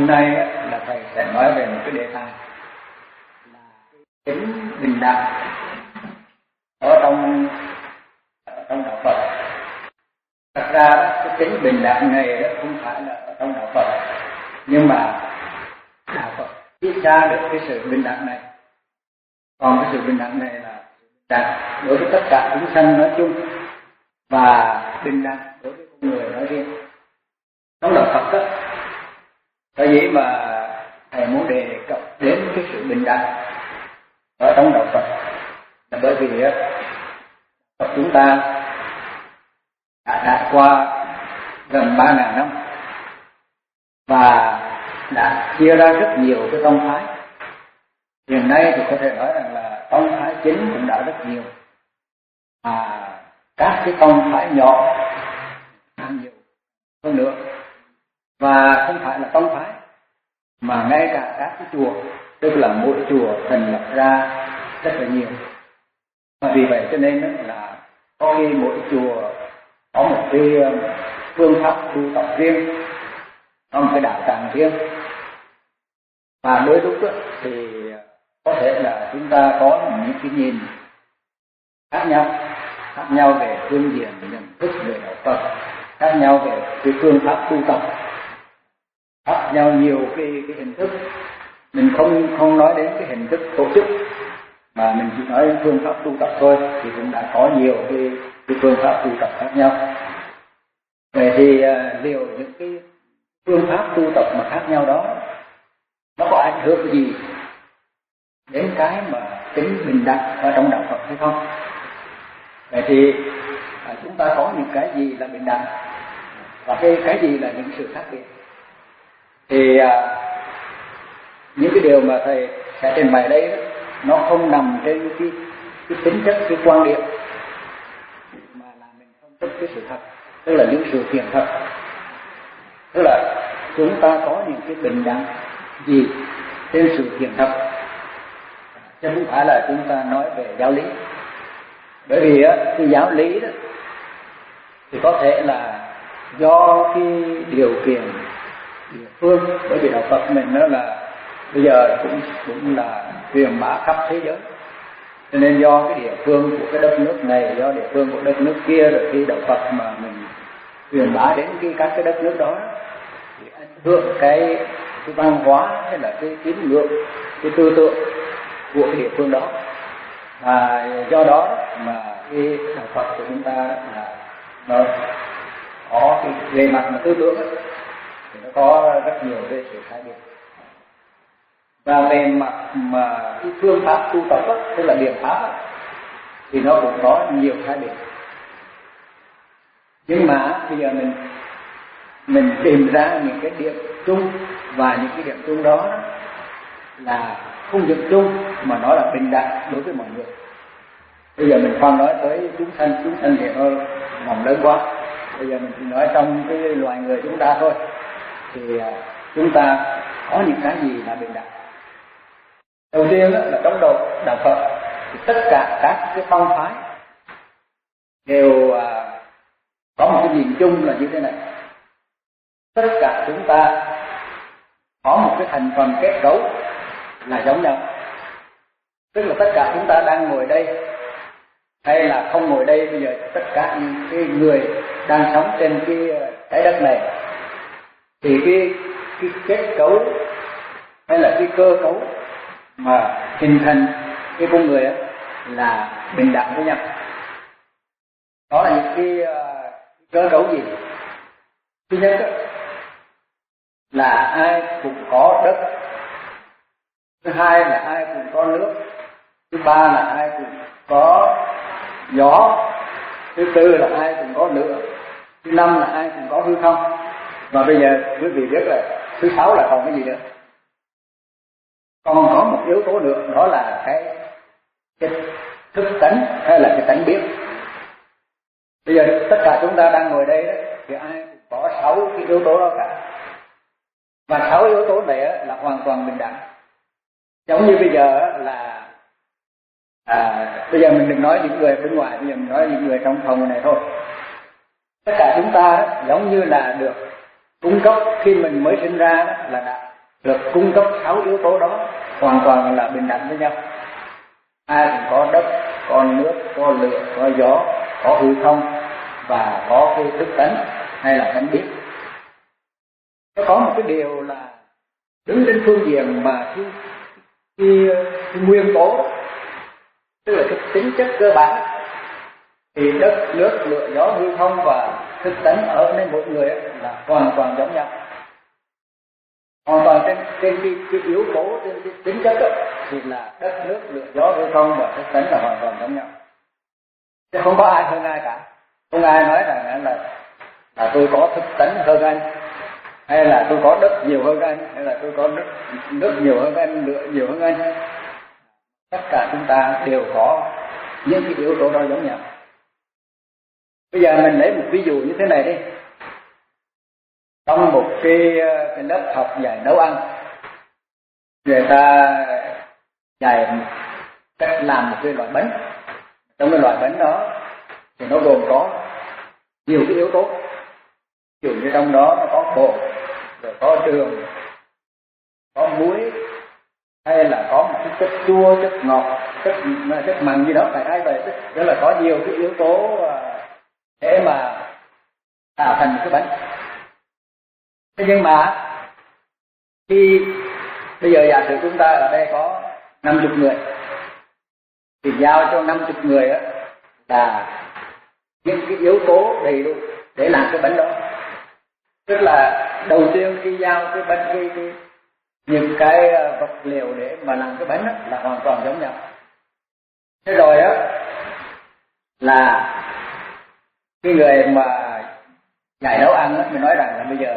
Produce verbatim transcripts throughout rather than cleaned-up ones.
hôm nay là thầy sẽ nói về một cái đề tài là tính bình đẳng ở trong ở trong đạo Phật. Thật ra cái tính bình đẳng này đó không phải là ở trong đạo Phật, nhưng mà đạo Phật viết ra được cái sự bình đẳng này. Còn cái sự bình đẳng này là bình đẳng đối với tất cả chúng sanh nói chung và bình đẳng đối với con người nói riêng. Trong đạo Phật đó, tại vì mà thầy muốn đề cập đến cái sự bình đẳng ở trong đạo Phật là bởi vì đó, Phật chúng ta đã trải qua gần ba ngàn năm và đã chia ra rất nhiều cái tông phái. Hiện nay thì có thể nói rằng là tông phái chính cũng đã rất nhiều, mà các cái tông phái nhỏ càng nhiều hơn nữa. Và không phải là tông phái, mà ngay cả các cái chùa, tức là mỗi chùa thành lập ra rất là nhiều. Và vì vậy cho nên là có khi mỗi chùa có một cái phương pháp tu tập riêng, có một cái đạo tràng riêng. Và đôi lúc đó, thì có thể là chúng ta có những cái nhìn khác nhau, khác nhau về phương diện nhận thức về đạo Phật, khác nhau về cái phương pháp tu tập, khác nhau nhiều cái, cái hình thức. Mình không không nói đến cái hình thức tổ chức, mà mình chỉ nói đến phương pháp tu tập thôi, thì cũng đã có nhiều cái, cái phương pháp tu tập khác nhau. Vậy thì uh, liệu những cái phương pháp tu tập mà khác nhau đó nó có ảnh hưởng gì đến cái mà tính bình đẳng ở trong đạo Phật hay không? Vậy thì uh, chúng ta có những cái gì là bình đẳng và cái cái gì là những sự khác biệt? Thì uh, những cái điều mà thầy sẽ trình bày đây đó, nó không nằm trên cái, cái tính chất, cái quan điểm, mà là mình phân tích cái sự thật, tức là những sự kiện thật. Tức là chúng ta có những cái bình đẳng gì trên sự kiện thật, chứ không phải là chúng ta nói về giáo lý. Bởi vì á, cái giáo lý đó thì có thể là do cái điều kiện địa phương, bởi vì đạo Phật mình đó là bây giờ cũng cũng là truyền bá khắp thế giới, cho nên do cái địa phương của cái đất nước này, do địa phương của đất nước kia, rồi khi đạo Phật mà mình truyền bá đến cái các cái đất nước đó thì ảnh hưởng cái cái văn hóa hay là cái tín ngưỡng, cái tư tưởng của cái địa phương đó. Và do đó mà cái đạo Phật của chúng ta là nó có cái về mặt mà tư tưởng ấy, thì nó có rất nhiều cái sự khác biệt. Và về mặt mà cái phương pháp tu tập đó, tức là biện pháp đó, thì nó cũng có nhiều khác biệt. Nhưng mà bây giờ mình mình tìm ra những cái điểm chung, và những cái điểm chung đó là không điểm chung mà nó là bình đẳng đối với mọi người. Bây giờ mình không nói tới chúng sanh, chúng sanh thì nó vòng lớn quá. Bây giờ mình chỉ nói trong cái loài người chúng ta thôi, thì chúng ta có những cái gì là bình đẳng. Đầu tiên đó là trong đạo đạo Phật thì tất cả các cái tông phái đều à, có một cái nhìn chung là như thế này: tất cả chúng ta có một cái thành phần kết cấu là giống nhau. Tức là tất cả chúng ta đang ngồi đây hay là không ngồi đây, bây giờ tất cả những cái người đang sống trên cái trái đất này thì cái cái kết cấu hay là cái cơ cấu mà hình thành cái con người ấy là bình đẳng với nhau. Đó là những cái uh, cơ cấu gì? Thứ nhất đó, là ai cũng có đất. Thứ hai là ai cũng có nước. Thứ ba là ai cũng có gió. Thứ tư là ai cũng có lửa. Thứ năm là ai cũng có hư không. Và bây giờ quý vị biết là thứ sáu là còn cái gì nữa? Còn có một yếu tố nữa, đó là cái, cái thức tánh hay là cái tánh biết. Bây giờ tất cả chúng ta đang ngồi đây đó, thì ai cũng có sáu cái yếu tố đó cả. Và sáu yếu tố này là hoàn toàn bình đẳng. Giống như bây giờ là à, bây giờ mình đừng nói những người bên ngoài, bây giờ mình nói những người trong phòng này thôi. Tất cả chúng ta đó, giống như là được cung cấp khi mình mới sinh ra đó, là đã được cung cấp sáu yếu tố đó hoàn toàn là bình đẳng với nhau. Ai cũng có đất, có nước, có lửa, có gió, có hư không và có cái thức tánh hay là tánh biết. Nó có một cái điều là đứng trên phương diện mà cái, cái, cái nguyên tố, tức là cái tính chất cơ bản, thì đất, nước, lửa, gió, hư không và thức tánh ở nên mỗi người là hoàn toàn giống nhau. Hoàn toàn trên, trên cái, cái yếu tố, trên cái tính chất đó, thì là đất, nước, lửa, gió, hư không và thức tánh là hoàn toàn giống nhau. Chứ không có ai hơn ai cả. Không ai nói rằng là là tôi có thức tánh hơn anh, hay là tôi có đất nhiều hơn anh, hay là tôi có nước, nước nhiều hơn anh, lửa nhiều hơn anh. Tất cả chúng ta đều có những cái yếu tố đó giống nhau. Bây giờ mình lấy một ví dụ như thế này đi. Trong một cái, cái lớp học dạy nấu ăn, người ta dạy cách làm một cái loại bánh. Trong cái loại bánh đó thì nó gồm có nhiều cái yếu tố. Ví dụ như trong đó nó có bột, rồi có đường, có muối, hay là có một cái chất chua, chất ngọt, chất, chất mặn gì đó, phải ai vậy. Tức là có nhiều cái yếu tố để mà tạo thành một cái bánh. Thế nhưng mà khi bây giờ giả sử chúng ta ở đây có năm mươi người, thì giao cho năm mươi người đó là những cái yếu tố đầy đủ để làm cái bánh đó. Tức là đầu tiên khi giao cái bánh, cái, cái, những cái vật liệu để mà làm cái bánh đó là hoàn toàn giống nhau. Thế rồi đó là cái người mà dạy nấu ăn đó, mình nói rằng là bây giờ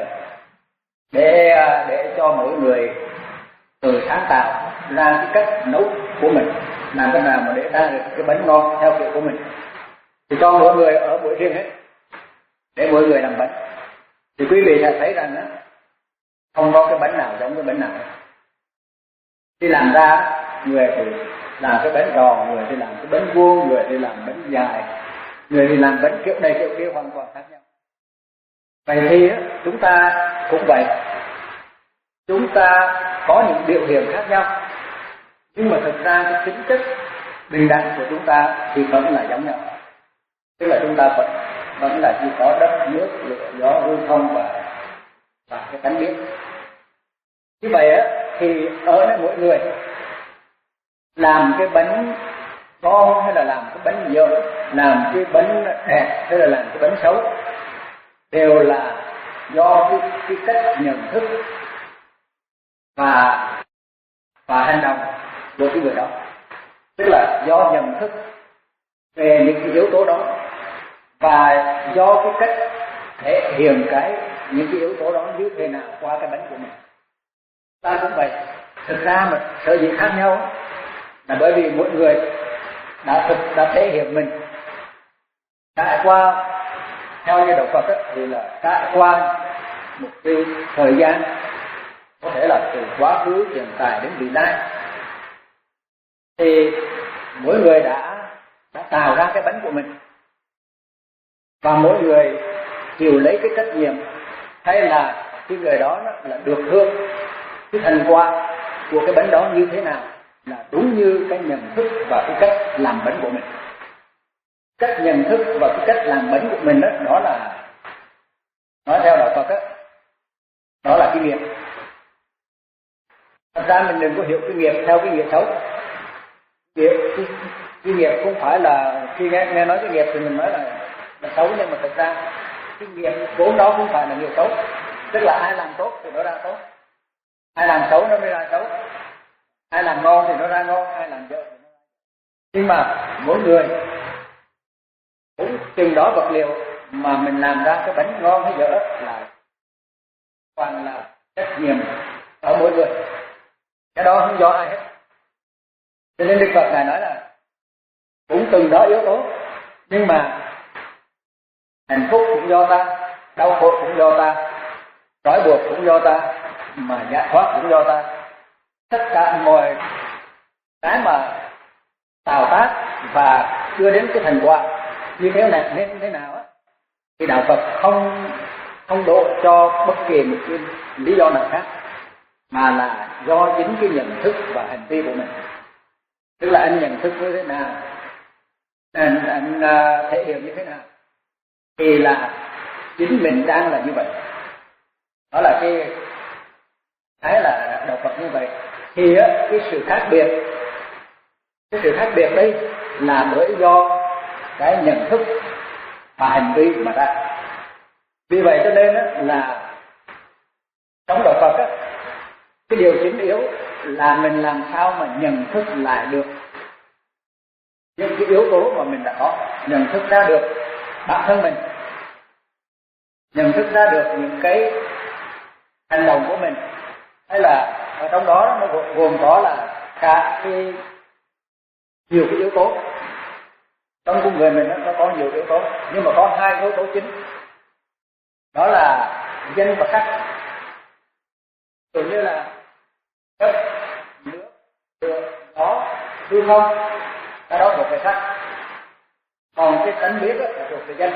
để để cho mỗi người tự sáng tạo ra cái cách nấu của mình, làm thế nào mà để ra được cái bánh ngon theo kiểu của mình, thì cho mỗi người ở buổi riêng hết để mỗi người làm bánh. Thì quý vị sẽ thấy rằng đó, không có cái bánh nào giống cái bánh nào. Khi làm ra, người thì làm cái bánh tròn, người thì làm cái bánh vuông, người thì làm bánh dài, người thì làm bánh kiểu này kiểu kia hoàn toàn khác nhau. Vậy thì chúng ta cũng vậy. Chúng ta có những biểu hiện khác nhau, nhưng mà thực ra cái tính chất bình đẳng của chúng ta thì vẫn là giống nhau. Tức là chúng ta vẫn vẫn là chỉ có đất, nước, lửa, gió, hư không và và cái tánh biết. Như vậy á, thì ở đây mỗi người làm cái bánh ngon hay là làm cái bánh dở, làm cái bánh đẹp hay là làm cái bánh xấu, đều là do cái, cái cách nhận thức và và hành động của cái người đó. Tức là do nhận thức về những cái yếu tố đó và do cái cách thể hiện cái những cái yếu tố đó như thế nào qua cái bánh của mình. Ta cũng vậy. Thực ra mà sở dĩ khác nhau là bởi vì mỗi người đã thực đã thể hiện mình trải qua, theo như đạo Phật đó, thì là trải qua một cái thời gian, có thể là từ quá khứ, hiện tại đến vị lai, thì mỗi người đã đã tạo ra cái bánh của mình, và mỗi người chịu lấy cái trách nhiệm hay là cái người đó là được hưởng cái thành quả của cái bánh đó như thế nào là đúng như cái nhận thức và cái cách làm bánh của mình. Cách nhận thức và cái cách làm bánh của mình đó, đó là nói theo đạo Phật đó, đó là cái nghiệp. Thật ra mình đừng có hiểu cái nghiệp theo cái nghiệp xấu. Nghiệp, cái, cái nghiệp không phải là khi nghe, nghe nói cái nghiệp thì mình nói là, là xấu, nhưng mà thật ra cái nghiệp vốn đó không phải là nghiệp xấu. Tức là ai làm tốt thì nó ra tốt, ai làm xấu nó mới ra xấu, ai làm ngon thì nó ra ngon, ai làm dở thì nó ra. Nhưng mà mỗi người cũng chừng đó vật liệu mà mình làm ra cái bánh ngon hay dở là toàn là trách nhiệm ở mỗi người, cái đó không do ai hết. Cho nên Đức Phật Ngài nói là cũng từng đó yếu tố, nhưng mà hạnh phúc cũng do ta, đau khổ cũng do ta, trói buộc cũng do ta, mà giải thoát cũng do ta. Tất cả mọi cái mà tạo tác và đưa đến cái thành quả như thế này nên thế nào á, thì đạo Phật không không đổ cho bất kỳ một cái lý do nào khác, mà là do chính cái nhận thức và hành vi của mình. Tức là anh nhận thức như thế nào, anh, anh uh, thể hiện như thế nào, thì là chính mình đang là như vậy. Đó là cái cái là đạo Phật như vậy. Thì á, cái sự khác biệt, cái sự khác biệt đây là bởi do cái nhận thức và hành vi mà ra. Vì vậy cho nên á, là trong đạo Phật á, cái điều chính yếu là mình làm sao mà nhận thức lại được những cái yếu tố mà mình đã có, nhận thức ra được bản thân mình, nhận thức ra được những cái hành động của mình, hay là ở trong đó nó gồm có là cả cái nhiều cái yếu tố. Trong con người mình nó có nhiều yếu tố, nhưng mà có hai yếu tố chính, đó là danh và sắc. Tự như là đất, nước, lửa, gió, hư không, cái đó thuộc về sắc. Còn cái tánh biết là thuộc về danh.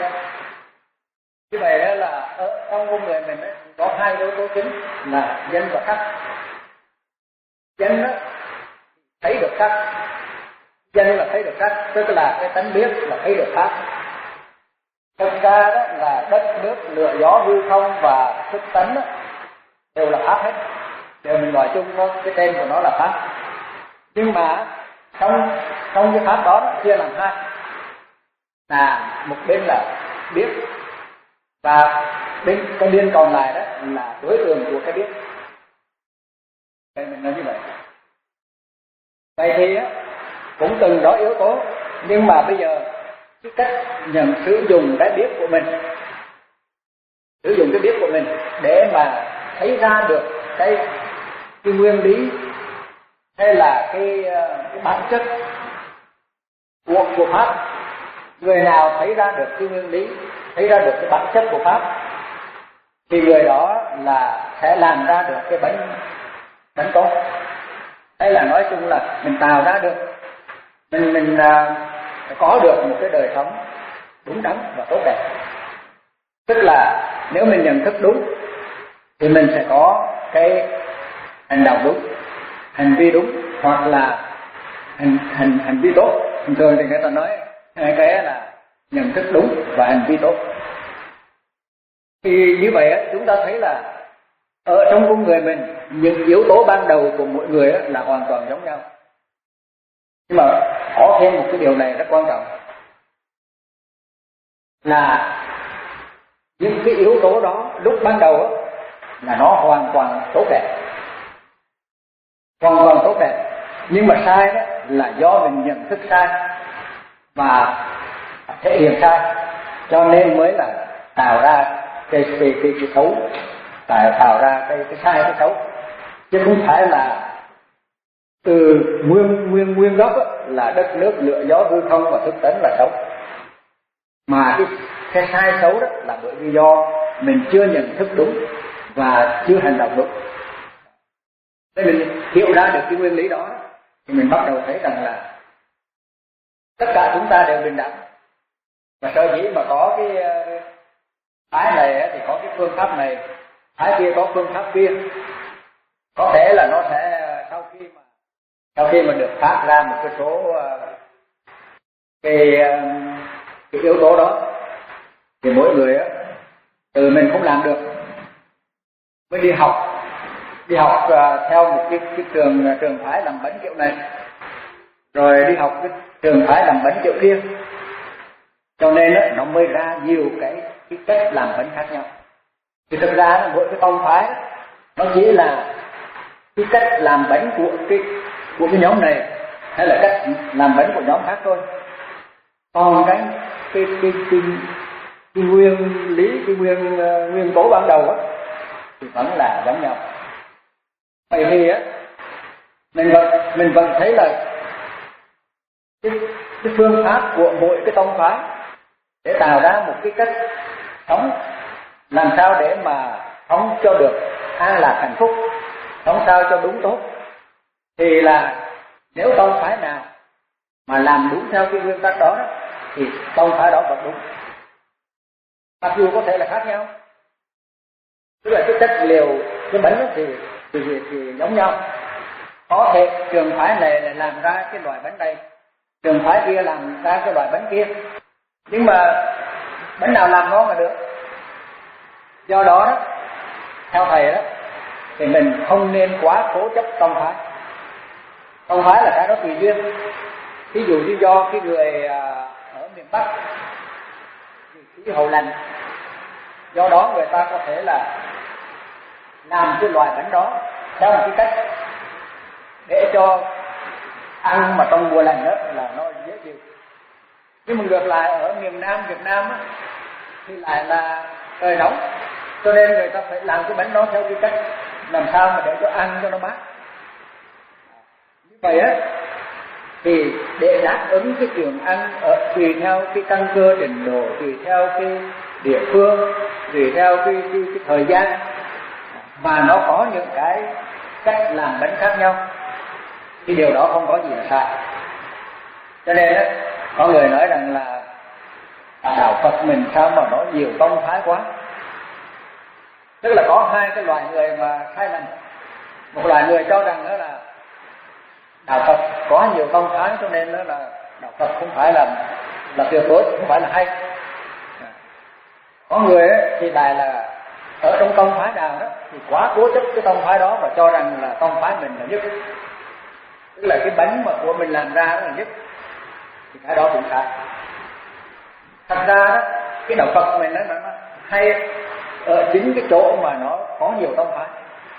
Như vậy là ở trong con người mình ấy, có hai yếu tố chính là danh và sắc. Danh đó thấy được sắc, danh là thấy được sắc, tức là cái tánh biết là thấy được pháp. Thực ra đó là đất, nước, lửa, gió, hư không và thức tánh đó, đều là pháp hết, đều mình gọi chung thôi, cái tên của nó là pháp. Nhưng mà trong trong cái pháp đó, đó chia làm hai, là một bên là biết và bên cái bên còn lại đó là đối tượng của cái biết. Vậy mình nói như vậy. Vậy thì á, cũng từng đó yếu tố, nhưng mà bây giờ cái cách nhận sử dụng cái biết của mình, sử dụng cái biết của mình để mà thấy ra được cái cái nguyên lý hay là cái cái bản chất của của pháp. Người nào thấy ra được cái nguyên lý, thấy ra được cái bản chất của pháp, thì người đó là sẽ làm ra được cái bánh bánh tốt, hay là nói chung là mình tạo ra được, mình mình uh, có được một cái đời sống đúng đắn và tốt đẹp. Tức là nếu mình nhận thức đúng thì mình sẽ có cái hành động đúng, hành vi đúng, hoặc là hành hành hành vi tốt. Thường thường thì người ta nói hai cái là nhận thức đúng và hành vi tốt. Thì như vậy chúng ta thấy là ở trong con người mình, những yếu tố ban đầu của mỗi người là hoàn toàn giống nhau. Nhưng mà có thêm một cái điều này rất quan trọng, là những cái yếu tố đó lúc ban đầu là nó hoàn toàn tốt đẹp, hoàn toàn tốt đẹp. Nhưng mà sai đó là do mình nhận thức sai và thể hiện sai, cho nên mới là tạo ra cái cái cái, cái xấu, tạo tạo ra cái cái sai, cái xấu, chứ không phải là từ nguyên nguyên nguyên gốc là đất, nước, lửa, gió, hư không và thức tánh là xấu, mà cái cái sai xấu đó là bởi vì do mình chưa nhận thức đúng và chưa hành động đúng. Nên mình hiểu ra được cái nguyên lý đó thì mình bắt đầu thấy rằng là tất cả chúng ta đều bình đẳng, và sở dĩ mà có cái phái này thì có cái phương pháp này, phái kia có phương pháp kia. Có thể là nó sẽ sau khi mà sau khi mà được phát ra một cái số cái, cái yếu tố đó thì mỗi người á từ mình không làm được, mới đi học đi học theo một cái, cái trường trường phái làm bánh kiểu này, rồi đi học cái trường phái làm bánh kiểu kia, cho nên đó, nó mới ra nhiều cái cái cách làm bánh khác nhau. Thì thực ra mỗi cái tông phái đó, nó chỉ là cái cách làm bánh của cái của cái nhóm này, hay là cách làm bánh của nhóm khác thôi. Còn cái cái cái cái, cái nguyên lý, cái nguyên uh, nguyên tố ban đầu á thì vẫn là giống nhau. Vậy thì á mình vẫn mình vẫn thấy là cái, cái phương pháp của mỗi cái tông phái để tạo ra một cái cách sống làm sao để mà sống cho được an lạc hạnh phúc, sống sao cho đúng tốt, thì là nếu tông phái nào mà làm đúng theo cái nguyên tắc đó thì tông phái đó vẫn đúng, mặc dù có thể là khác nhau. Tức là cái chất liệu cái bánh thì thì, thì, thì giống nhau. Có thể trường phái này lại làm ra cái loại bánh này, trường phái kia làm ra cái loại bánh kia, nhưng mà bánh nào làm ngon là được. Do đó đó, theo thầy đó, thì mình không nên quá cố chấp tông phái. Tông phái là cái đó tùy duyên. Ví dụ như do cái người ở miền Bắc khí hậu lạnh, do đó người ta có thể là làm cái loại bánh đó theo một cái cách để cho ăn mà trong mùa lạnh đó là nó dễ chịu. Nhưng mà ngược lại ở miền Nam Việt Nam á, thì lại là trời nóng, cho nên người ta phải làm cái bánh đó theo cái cách làm sao mà để cho ăn cho nó mát. Như vậy á, thì để đáp ứng cái trường ăn ở tùy theo cái căn cơ trình độ, tùy theo cái địa phương, tùy theo cái, cái, cái thời gian, mà nó có những cái cách làm bánh khác nhau, thì điều đó không có gì là sai. Cho nên á, có người nói rằng là đạo Phật mình sao mà nó nhiều tông phái quá. Tức là có hai cái loại người mà sai lầm. Một loại người cho rằng đó là đạo Phật có nhiều tông phái, cho nên đó là đạo Phật không phải là là tuyệt đối, không phải là hay. Có người ấy, thì lại là ở trong tông phái nào đó thì quá cố chấp cái tông phái đó và cho rằng là tông phái mình là nhất, tức là cái bánh mà của mình làm ra đó là nhất, thì cái đó cũng sai. Thật ra đó, cái đạo Phật mình nó hay ở chính cái chỗ mà nó có nhiều tông phái.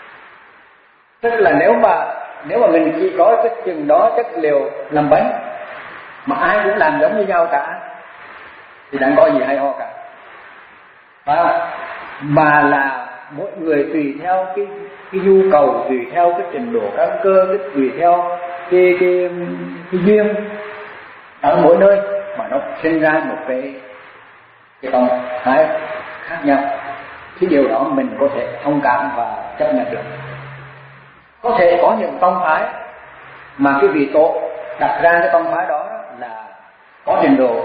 Tức là nếu mà nếu mà mình chỉ có cái chừng đó chất liệu làm bánh mà ai cũng làm giống như nhau cả thì chẳng có gì hay ho cả, phải không? Mà là mỗi người tùy theo cái cái nhu cầu, tùy theo cái trình độ căn cơ, cái tùy theo cái cái cái duyên ở mỗi nơi mà nó sinh ra một cái cái tông phái khác nhau. Cái điều đó mình có thể thông cảm và chấp nhận được. Có thể có những tông phái mà cái vị tổ đặt ra cái tông phái đó là có trình độ,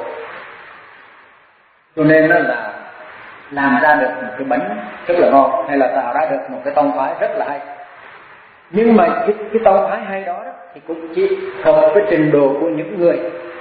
cho nên nó là làm ra được một cái bánh rất là ngon, hay là tạo ra được một cái tông phái rất là hay. Nhưng mà cái, cái tông phái hay đó, đó thì cũng chỉ hợp với trình độ của những người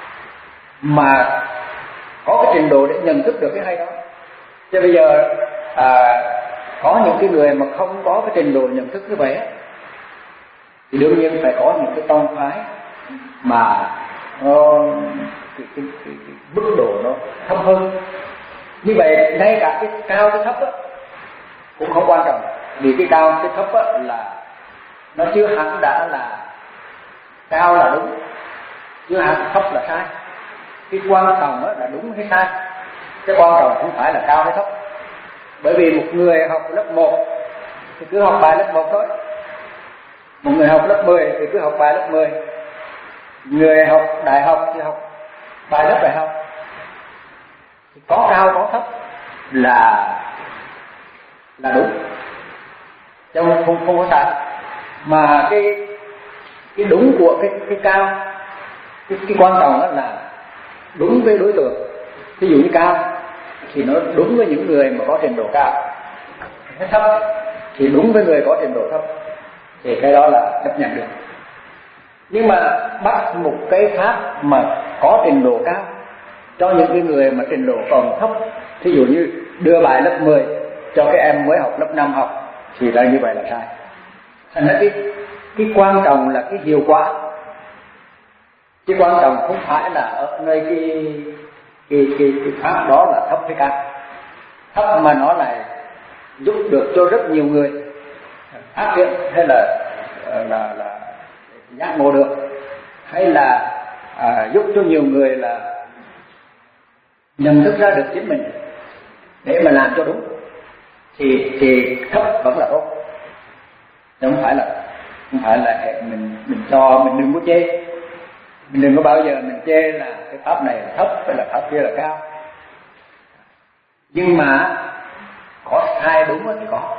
mà có cái trình độ để nhận thức được cái hay đó. Chứ bây giờ à, có những cái người mà không có cái trình độ nhận thức như vậy thì đương nhiên phải có những cái tông phái mà nó cái, cái, cái, cái mức độ nó thấp hơn. Như vậy ngay cả cái cao cái thấp đó, cũng không quan trọng, vì cái cao cái thấp đó là nó chưa hẳn đã là cao là đúng, chưa hẳn thấp là sai. Cái quan trọng đó là đúng hay sai, cái quan trọng không phải là cao hay thấp. Bởi vì một người học lớp một thì cứ học bài lớp một thôi, một người học lớp mười thì cứ học bài lớp mười, người học đại học thì học bài lớp đại học. Có cao có thấp là là đúng, chứ không không, không có sai. Mà cái cái đúng của cái cái cao, cái, cái quan trọng đó là đúng với đối tượng. Ví dụ như cao thì nó đúng với những người mà có trình độ cao, thấp thì đúng với người có trình độ thấp, thì cái đó là chấp nhận được. Nhưng mà bắt một cái pháp mà có trình độ cao cho những cái người mà trình độ còn thấp, thí dụ như đưa bài lớp mười cho cái em mới học lớp năm học, thì là như vậy là sai. Thành ra cái cái quan trọng là cái hiệu quả, cái quan trọng không phải là ở nơi cái cái cái, cái pháp đó là thấp hay cao. Thấp mà nó lại giúp được cho rất nhiều người phát triển, hay là là là giác ngộ được, hay là à, giúp cho nhiều người là nhận thức ra được chính mình để mà làm cho đúng, thì thì thấp vẫn là tốt. Không phải là không phải là mình mình cho mình đừng có chê, mình đừng có bao giờ mình chê là cái pháp này là thấp hay là pháp kia là cao. Nhưng mà có sai đúng thì có.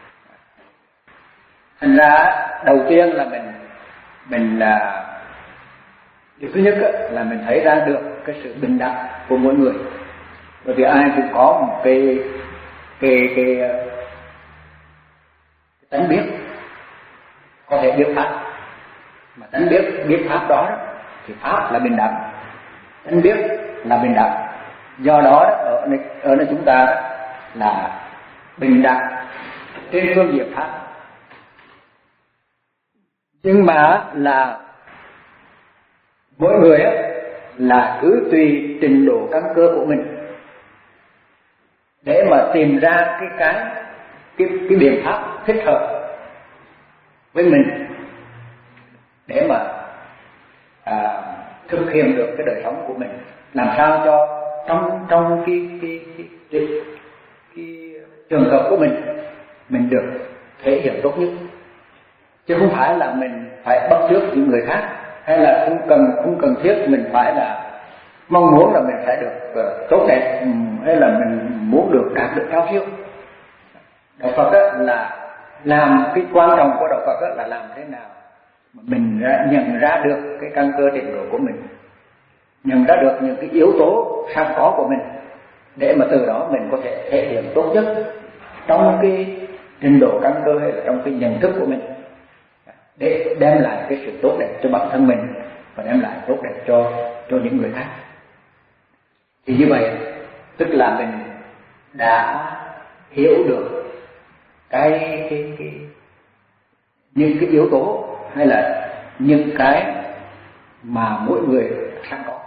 Thành ra đầu tiên là mình mình là điều thứ nhất là mình thấy ra được cái sự bình đẳng của mỗi người, bởi vì ai cũng có một cái cái cái, cái tánh biết, có thể biết pháp, mà tánh biết biết pháp đó, đó thì pháp là bình đẳng, tánh biết là bình đẳng. Do đó, đó ở nơi, ở nơi chúng ta đó, là bình đẳng trên phương diện pháp, nhưng mà là mỗi người á, là cứ tùy trình độ căn cơ của mình để mà tìm ra cái cái cái, cái biện pháp thích hợp với mình để mà à, thực hiện được cái đời sống của mình, làm sao cho trong trong cái cái cái, cái, cái trường hợp của mình mình được thể hiện tốt nhất, chứ không phải là mình phải bắt chước những người khác, hay là không cần không cần thiết mình phải là mong muốn là mình phải được uh, tốt đẹp, hay là mình muốn được đạt được cao siêu. Đạo Phật đó là làm cái quan trọng của đạo Phật đó là làm thế nào mà mình ra, nhận ra được cái căn cơ trình độ của mình, nhận ra được những cái yếu tố sẵn có của mình, để mà từ đó mình có thể thể hiện tốt nhất trong cái trình độ căn cơ hay là trong cái nhận thức của mình, để đem lại cái sự tốt đẹp cho bản thân mình và đem lại tốt đẹp cho cho những người khác. Thì như vậy tức là mình đã hiểu được cái cái cái những cái yếu tố hay là những cái mà mỗi người sẵn có.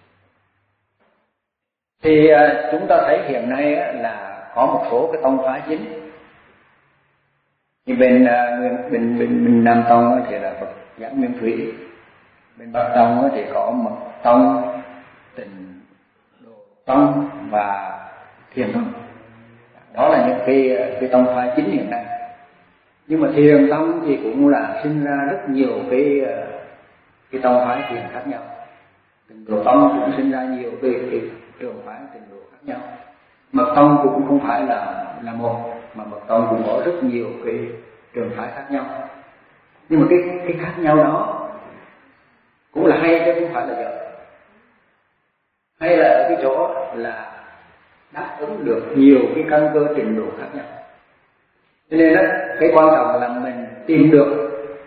Thì chúng ta thấy hiện nay là có một số cái tông phái chính. Thì bên bên bên bên Nam Tông thì là Phật giáo Nguyên Thủy, bên Bắc Tông thì có Mật Tông, Tịnh Độ Tông và Thiền Tông. Đó là những cái cái tông phái chính hiện nay. Nhưng mà Thiền Tông thì cũng là sinh ra rất nhiều cái cái tông phái thiền khác nhau. Tịnh Độ Tông cũng sinh ra nhiều cái, cái trường phái tịnh độ khác nhau. Mật Tông cũng không phải là là một, mà Mật Tông cũng có rất nhiều cái trường phái khác nhau. Nhưng mà cái cái khác nhau đó cũng là hay chứ không phải là dở. Hay là ở cái chỗ là đáp ứng được nhiều cái căn cơ trình độ khác nhau. Cho nên đó, cái quan trọng là mình tìm được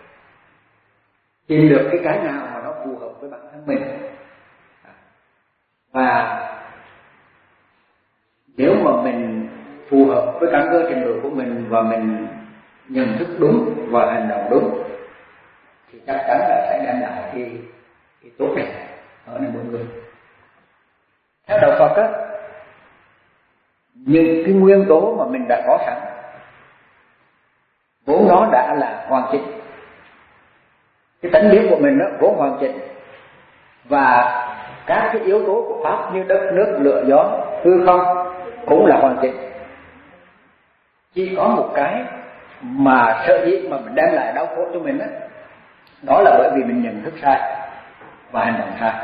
tìm được cái cái nào mà nó phù hợp với bản thân mình. Và nếu mà mình phù hợp với căn cơ trình độ của mình và mình nhận thức đúng và hành động đúng thì chắc chắn là sẽ đem lại cái, cái tốt đẹp ở nơi mỗi người. Theo đạo Phật á, những cái nguyên tố mà mình đã có sẵn vốn nó đã là hoàn chỉnh. Cái tánh biết của mình đó vốn hoàn chỉnh, và các cái yếu tố của pháp như đất, nước, lửa, gió, hư không cũng là hoàn chỉnh. Chỉ có một cái mà sở dĩ mà mình đem lại đau khổ cho mình đó, đó là bởi vì mình nhận thức sai và hành động sai.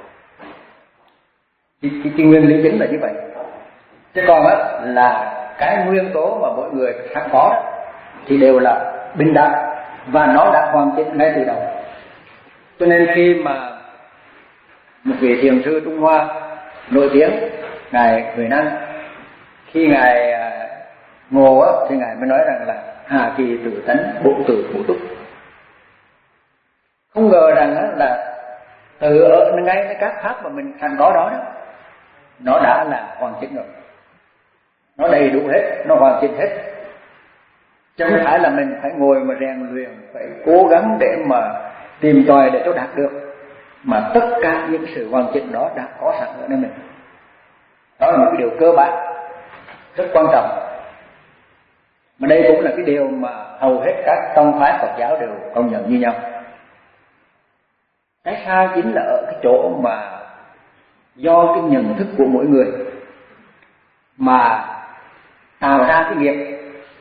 Cái, cái, cái nguyên lý chính là như vậy. Chứ còn á, là cái nguyên tố mà mỗi người sẵn có đó, thì đều là bình đẳng và nó đã hoàn chỉnh ngay từ đầu. Cho nên khi mà một vị thiền sư Trung Hoa nổi tiếng, ngài Huệ Năng, khi ngài ngộ á, thì ngài mới nói rằng là hà kỳ tự tánh, bộ tử phụ túc. Không ngờ rằng á, là từ ở ngay cái các pháp mà mình sẵn có đó, đó nó đã là hoàn chỉnh rồi, nó đầy đủ hết, nó hoàn chỉnh hết, chứ không phải là mình phải ngồi mà rèn luyện, phải cố gắng để mà tìm tòi để cho đạt được, mà tất cả những sự hoàn chỉnh đó đã có sẵn ở nơi mình. Đó là một cái điều cơ bản rất quan trọng, mà đây cũng là cái điều mà hầu hết các tông phái Phật giáo đều công nhận như nhau. Cái sai chính là ở cái chỗ mà do cái nhận thức của mỗi người mà tạo ra cái nghiệp,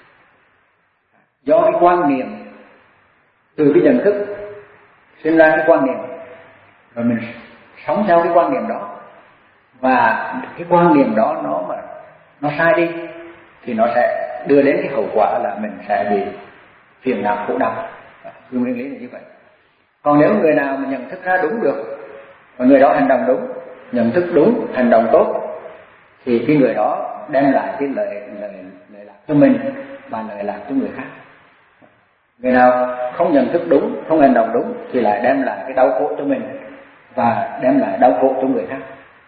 do cái quan niệm, từ cái nhận thức sinh ra cái quan niệm, rồi mình sống theo cái quan niệm đó, và cái quan niệm đó nó mà nó sai đi thì nó sẽ đưa đến cái hậu quả là mình sẽ bị phiền não khổ đau. Cái nguyên lý là như vậy. Còn nếu người nào mà nhận thức ra đúng được và người đó hành động đúng, nhận thức đúng, hành động tốt, thì cái người đó đem lại cái lợi lợi lợi lạc cho mình và lợi lạc cho người khác. Người nào không nhận thức đúng, không hành động đúng thì lại đem lại cái đau khổ cho mình và đem lại đau khổ cho người khác.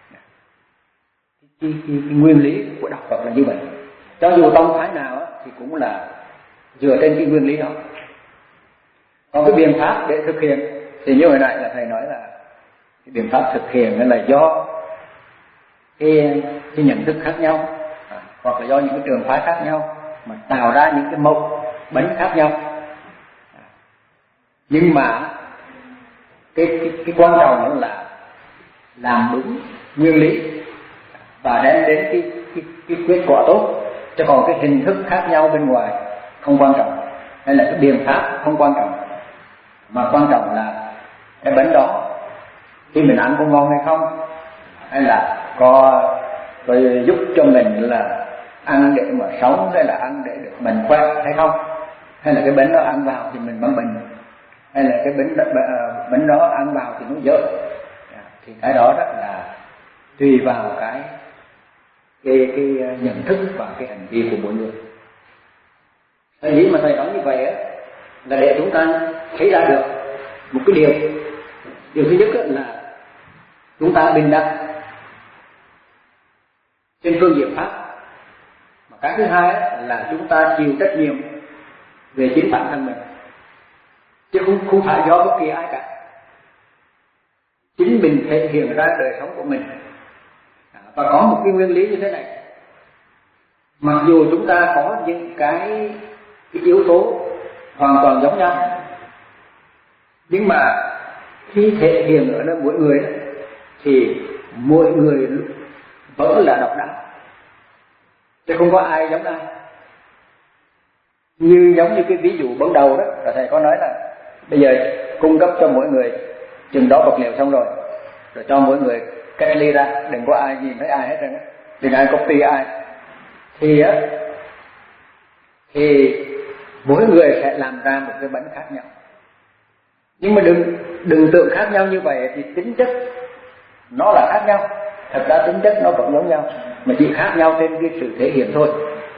Cái, cái, cái nguyên lý của đạo Phật là như vậy. Cho dù tông phái nào thì cũng là dựa trên cái nguyên lý đó. Còn cái biện pháp để thực hiện thì như hồi nãy là thầy nói là cái biện pháp thực hiện là do cái, cái nhận thức khác nhau, à, hoặc là do những cái trường phái khác nhau mà tạo ra những cái mẫu bánh khác nhau. À, nhưng mà cái, cái, cái quan trọng đó là làm đúng nguyên lý và đem đến cái, cái, cái kết quả tốt. Chứ còn cái hình thức khác nhau bên ngoài không quan trọng, hay là cái biện pháp không quan trọng, mà quan trọng là cái bánh đó khi mình ăn có ngon hay không, hay là có, có giúp cho mình là ăn để mà sống, hay là ăn để được mình khỏe hay không, hay là cái bánh đó ăn vào thì mình bắn bệnh, hay là cái bánh đó, bánh đó ăn vào thì nó dở. Thì cái đó, đó là tùy vào cái cái cái nhận thức và cái hành vi của mỗi người. Thầy nghĩ mà thầy nói như vậy á là để chúng ta thấy ra được một cái điều. Điều thứ nhất là chúng ta bình đẳng trên phương diện pháp, mà cái thứ hai là chúng ta chịu trách nhiệm về chính bản thân mình, chứ không không phải do bất kỳ ai cả. Chính mình thể hiện ra đời sống của mình. Và có một cái nguyên lý như thế này, mặc dù chúng ta có những cái, cái yếu tố hoàn toàn giống nhau, nhưng mà khi thể hiện ở nơi mỗi người thì mỗi người vẫn là độc đáo, chứ không có ai giống ai. Như giống như cái ví dụ ban đầu đó, là thầy có nói là bây giờ cung cấp cho mỗi người chừng đó vật liệu xong rồi, rồi cho mỗi người cách ly ra, đừng có ai nhìn thấy ai hết trơn á, đừng ai copy ai. Thì á, thì mỗi người sẽ làm ra một cái bánh khác nhau. Nhưng mà đừng đừng tưởng khác nhau như vậy thì tính chất nó là khác nhau. Thật ra tính chất nó vẫn giống nhau, mà chỉ khác nhau trên cái sự thể hiện thôi.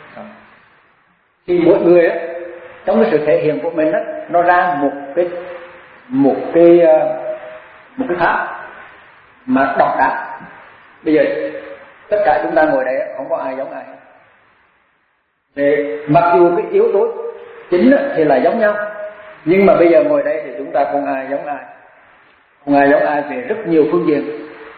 Thì mỗi người á, trong cái sự thể hiện của mình á, nó ra một cái một cái một cái pháp mà độc đáo. Bây giờ tất cả chúng ta ngồi đây không có ai giống ai. Thì mặc dù cái yếu tố chính thì là giống nhau, nhưng mà bây giờ ngồi đây thì chúng ta không ai giống ai, không ai giống ai về rất nhiều phương diện.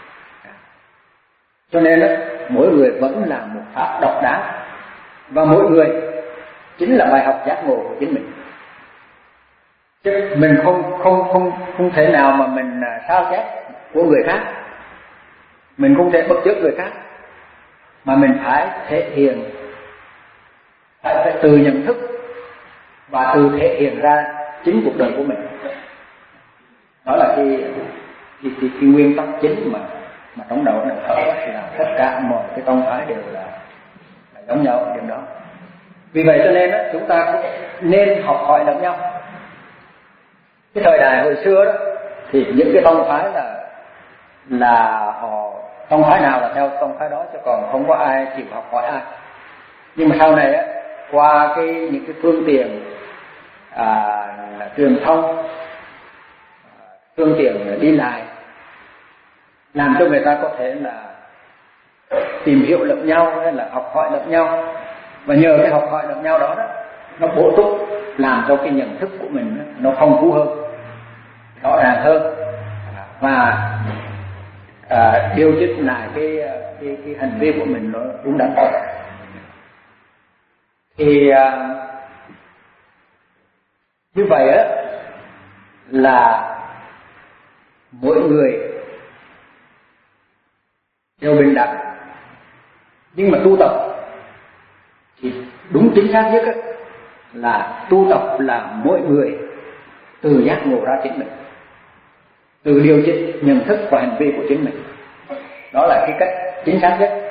Cho nên đó, mỗi người vẫn là một pháp độc đáo, và mỗi người chính là bài học giác ngộ của chính mình. Chứ mình không không không không thể nào mà mình sao chép của người khác, mình không thể bắt chước người khác, mà mình phải thể hiện, phải, phải từ nhận thức và từ thể hiện ra chính cuộc đời của mình. Đó là cái cái, cái, cái nguyên tắc chính mà mà trong đầu này thở là tất cả mọi cái tông phái đều là, là giống nhau ở điểm đó. Vì vậy cho nên đó, chúng ta cũng nên học hỏi lẫn nhau. Cái thời đại hồi xưa đó thì những cái tông phái là là họ tông phái nào là theo tông phái đó, chứ còn không có ai chịu học hỏi ai. Nhưng mà sau này á, qua cái những cái phương tiện à, là truyền thông, phương tiện đi lại, làm cho người ta có thể là tìm hiểu lẫn nhau, hay là học hỏi lẫn nhau. Và nhờ cái học hỏi lẫn nhau đó, đó nó bổ túc, làm cho cái nhận thức của mình đó, nó phong phú hơn, rõ ràng hơn, và à, điều chỉnh lại cái, cái cái hành vi của mình nó đúng đắn. Thì à, như vậy á là mỗi người đều bình đẳng, nhưng mà tu tập thì đúng chính xác nhất á, là tu tập là mỗi người từ giác ngộ ra chính mình, từ điều chỉnh nhận thức và hành vi của chính mình. Đó là cái cách chính xác nhất.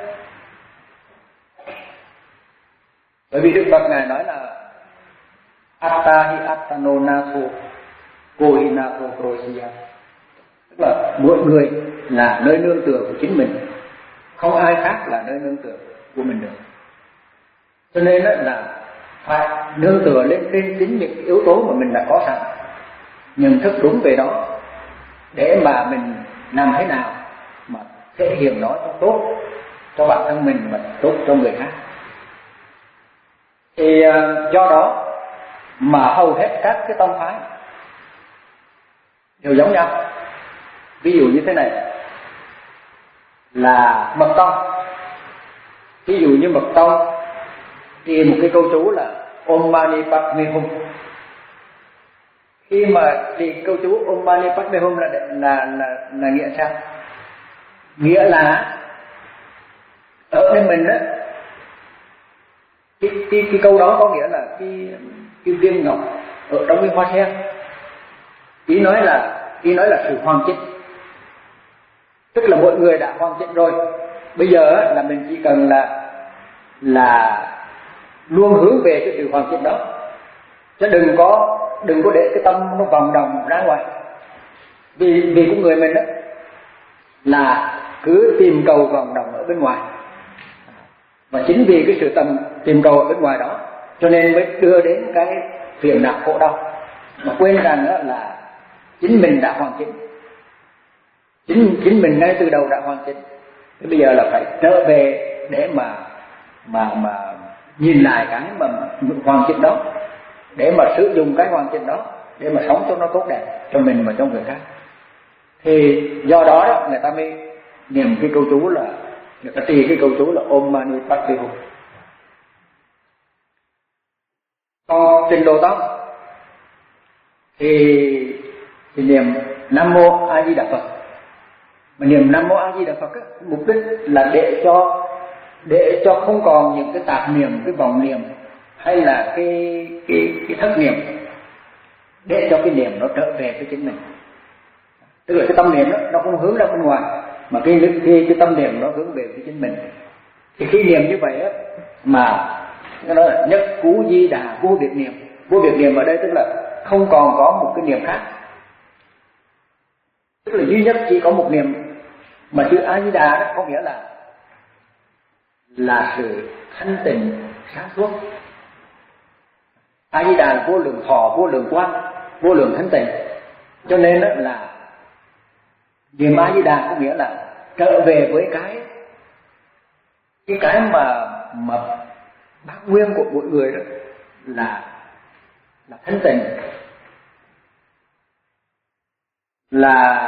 Bởi vì Đức Phật Ngài nói là Atta hi attano nato ko hi nato krosia, tức là mỗi người là nơi nương tựa của chính mình, không ai khác là nơi nương tựa của mình được. Cho nên là phải nương tựa lên trên chính những yếu tố mà mình đã có sẵn, nhận thức đúng về đó để mà mình làm thế nào mà thể hiện nó cho tốt cho bản thân mình và tốt cho người khác. Thì do đó mà hầu hết các cái tông phái đều giống nhau. Ví dụ như thế này là Mật tông. Ví dụ như Mật tông thì một cái câu chú là Om Mani Padme Hum. Khi mà thì câu chú Om Mani Padme Hum là là là là nghĩa sao? Nghĩa là ở bên mình đó, cái cái cái câu đó có nghĩa là cái cái viên ngọc ở trong cái hoa sen. Ý nói là ý nói là sự hoàn chỉnh. Tức là mọi người đã hoàn chỉnh rồi. Bây giờ là mình chỉ cần là là luôn hướng về cái sự hoàn chỉnh đó, chứ đừng có đừng có để cái tâm nó vòng đồng ra ngoài. Vì vì của người mình đó là cứ tìm cầu vòng đồng ở bên ngoài, và chính vì cái sự tầm tìm cầu ở bên ngoài đó cho nên mới đưa đến cái phiền não khổ đau, mà quên rằng đó là chính mình đã hoàn chỉnh, chính chính mình ngay từ đầu đã hoàn chỉnh. Thế bây giờ là phải trở về để mà mà mà nhìn lại cái mà hoàn chỉnh đó, để mà sử dụng cái hoàn chỉnh đó để mà sống cho nó tốt đẹp cho mình và cho người khác. Thì do đó, đó người ta mới niệm cái câu chú là người ta trì cái câu chú là Om Mani Padme Hum. Còn Tịnh Độ Tông thì thì niệm Nam Mô A Di Đà Phật. Mà niệm Nam Mô A Di Đà Phật á, mục đích là để cho để cho không còn những cái tạp niệm, cái vọng niệm hay là cái cái cái thất niệm, để cho cái niệm nó trở về với chính mình. Tức là cái tâm niệm đó, nó không hướng ra bên ngoài, mà cái cái cái tâm niệm nó hướng về với chính mình. Thì khi niệm như vậy á, mà nó là nhất cú di đà vô biệt niệm. Vô biệt niệm ở đây tức là không còn có một cái niệm khác, tức là duy nhất chỉ có một niệm. Mà chữ A Di Đà đó có nghĩa là là sự thanh tịnh sáng suốt. A Di Đà là vô lượng thọ, vô lượng quang, vô lượng thanh tịnh. Cho nên đó là niệm A Di Đà có nghĩa là trở về với cái cái cái mà mà bát nguyên của mỗi người đó là là thanh tịnh, là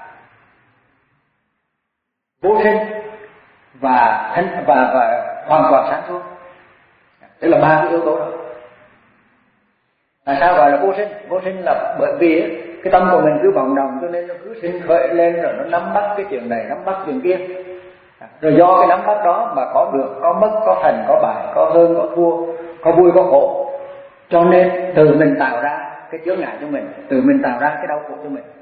vô sinh và thanh và và hoàn toàn sáng suốt. Tức là ba cái yếu tố đó. Tại sao gọi là vô sinh? Vô sinh là bởi vì cái tâm của mình cứ vọng động, cho nên nó cứ sinh khởi lên, rồi nó nắm bắt cái chuyện này, nắm bắt chuyện kia. Rồi do cái nắm bắt đó mà có được, có mất, có thành, có bại, có hơn, có thua, có vui, có khổ. Cho nên từ mình tạo ra cái chướng ngại cho mình, từ mình tạo ra cái đau khổ cho mình.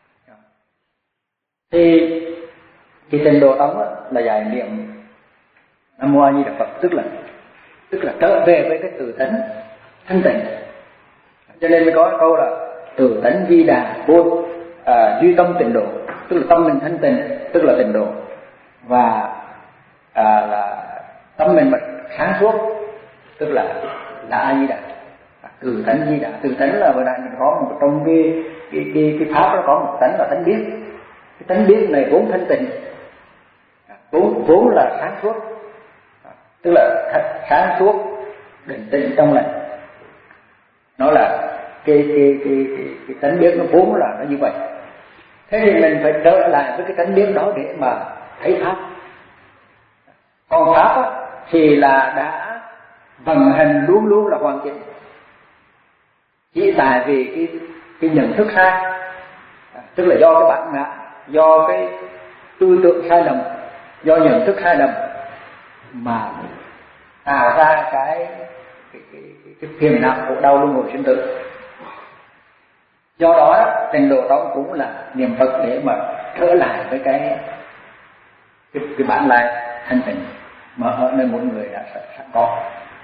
Thì cái Tịnh Độ Tông là dạy niệm Nam Mô A Di Đà Phật, tức là tức là trở về với cái tự tánh thanh tịnh. Cho nên mới có câu là tự tánh di đà vô à, duy tâm tịnh độ, tức là tâm mình thanh tịnh, tức là tịnh độ. Và à, là tâm mình mà sáng suốt, tức là là A Di Đà. Tự tánh di đà, tự tánh là vừa nãy mình có một trong cái cái cái, cái pháp đó có một tánh là tánh biết. Cái tánh biết này vốn thanh tịnh, vốn vốn là sáng suốt, tức là sáng suốt định tĩnh trong lành. Nó là cái cái cái cái, cái tánh biết nó vốn là nó như vậy. Thế thì mình phải trở lại với cái tánh biết đó để mà thấy pháp. Còn pháp á, thì là đã vận hành luôn luôn là hoàn chỉnh, chỉ tại vì cái cái nhận thức sai, tức là do cái bản ngã, do cái tư tưởng sai lầm, do nhận thức sai lầm mà tạo ra cái cái cái, cái, cái phiền não khổ đau luân hồi sinh tử. Do đó Tịnh Độ Tông cũng là niệm Phật để mà trở lại với cái cái, cái bản lai thanh tịnh mà ở nơi mỗi người đã sẵn có.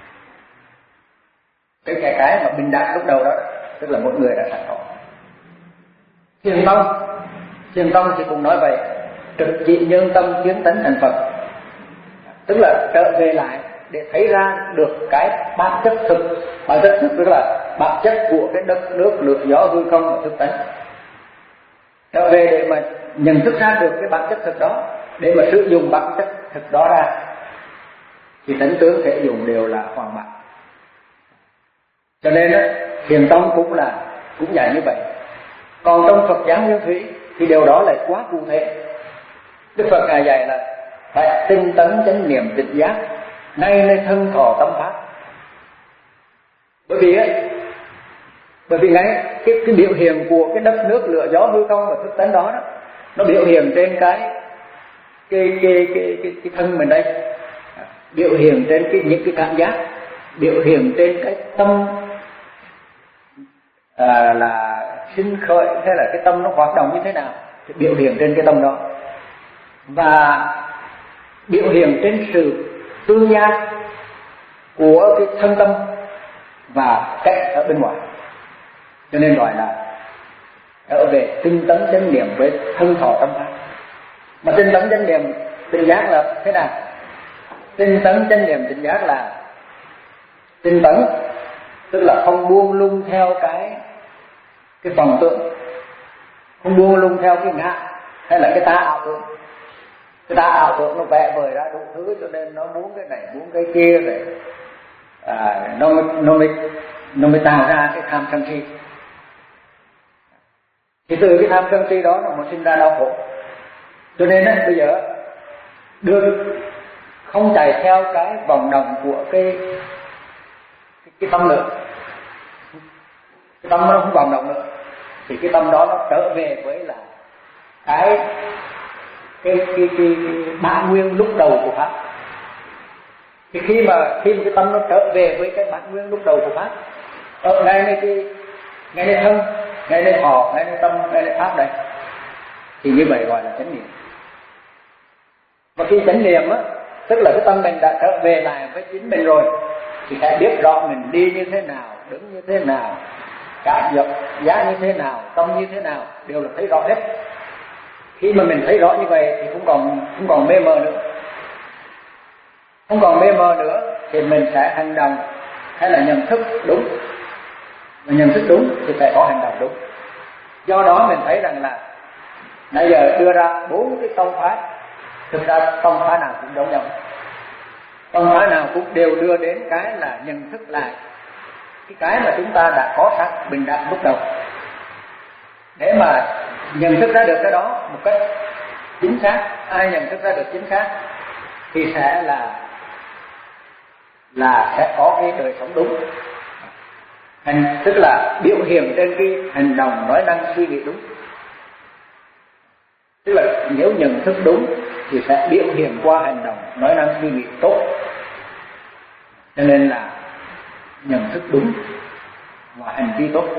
Cái cái cái mà bình đẳng lúc đầu đó, tức là mỗi người đã sẵn có. Thiền Tông, Thiền Tông thì cũng nói vậy, trực chỉ nhân tâm kiến tánh thành Phật, tức là trở về lại để thấy ra được cái bản chất thực. Bản chất thực tức là bản chất của cái đất nước lửa gió hư không và thực tánh. Trở về để mà nhận thức ra được cái bản chất thực đó, để mà sử dụng bản chất thực đó ra, thì tánh tướng thể dụng đều là hoàn bản. Cho nên á, Thiền tông cũng là cũng dạy như vậy. Còn trong Phật giáo Nguyên Thủy thì điều đó lại quá cụ thể. Đức Phật ngài dạy là phải tinh tấn chánh niệm tỉnh giác ngay nơi thân thọ tâm pháp. Bởi vì á, bởi vì ngay cái, cái biểu hiện của cái đất nước lửa gió hư không và thức tánh đó, đó nó biểu hiện trên cái cái cái cái cái, cái thân mình đây, biểu hiện trên cái những cái cảm giác, biểu hiện trên cái tâm à, là sinh khởi hay là cái tâm nó hoạt động như thế nào, thì biểu hiện trên cái tâm đó, và biểu hiện trên sự tương giao của cái thân tâm và cách ở bên ngoài. Cho nên gọi là ở về tinh tấn chánh niệm với thân thọ tâm pháp. Mà tinh tấn chánh niệm tỉnh giác là thế nào? Tinh tấn chánh niệm tỉnh giác là tinh tấn tức là không buông lung theo cái cái vọng tưởng, không buông lung theo cái ngã hay là cái ta ảo tưởng. Cái ta ảo tưởng nó vẽ vời ra đủ thứ, cho nên nó muốn cái này muốn cái kia này, à, nó nó mới nó mới tạo ra cái tham sân si. Thì từ cái tham sân si đó nó mới sinh ra đau khổ. Cho nên á, bây giờ đưa không chạy theo cái vòng đồng của cái cái, cái tâm nữa, cái tâm nó không vòng động nữa, thì cái tâm đó nó trở về với là cái cái cái cái, cái bản nguyên lúc đầu của pháp. Thì khi mà khi mà cái tâm nó trở về với cái bản nguyên lúc đầu của pháp, ở ngay nơi cái ngay nơi thân, ngay nơi thọ, ngay nơi tâm, ngay nơi pháp đây, thì như vậy gọi là chánh niệm. Và khi chánh niệm á, tức là cái tâm mình đã trở về lại với chính mình rồi, thì sẽ biết rõ mình đi như thế nào, đứng như thế nào, cảm nhận giá như thế nào, tâm như thế nào, đều là thấy rõ hết. Khi mà mình thấy rõ như vậy thì không còn không còn mê mờ nữa, không còn mê mờ nữa thì mình sẽ hành động hay là nhận thức đúng. Mà nhận thức đúng thì phải có hành động đúng. Do đó mình thấy rằng là nãy giờ đưa ra bốn cái tông phái, thực ra tông phái nào cũng giống nhau, tông phái nào cũng đều đưa đến cái là nhận thức lại cái cái mà chúng ta đã có sẵn bình đẳng lúc đầu. Để mà nhận thức ra được cái đó một cách chính xác, ai nhận thức ra được chính xác thì sẽ là là sẽ có cái đời sống đúng. Hành tức là biểu hiện trên cái hành động, nói năng, suy nghĩ đúng. Tức là nếu nhận thức đúng thì sẽ biểu hiện qua hành động, nói năng, suy nghĩ tốt. Cho nên là nhận thức đúng và hành vi tốt.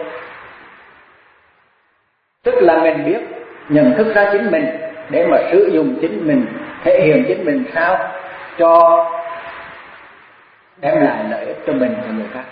Tức là mình biết nhận thức ra chính mình để mà sử dụng chính mình, thể hiện chính mình sao cho đem lại lợi ích cho mình và người khác.